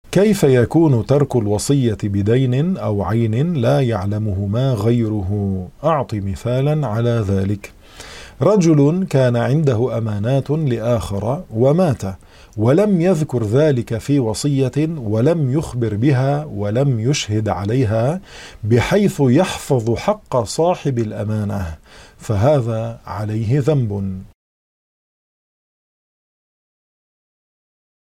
كيف يكون ترك الوصية بدين أو عين لا يعلمهما غيره؟ أعط مثالا على ذلك. رجل كان عنده أمانات لآخر ومات، ولم يذكر ذلك في وصية، ولم يخبر بها، ولم يشهد عليها، بحيث يحفظ حق صاحب الأمانة، فهذا عليه ذنب.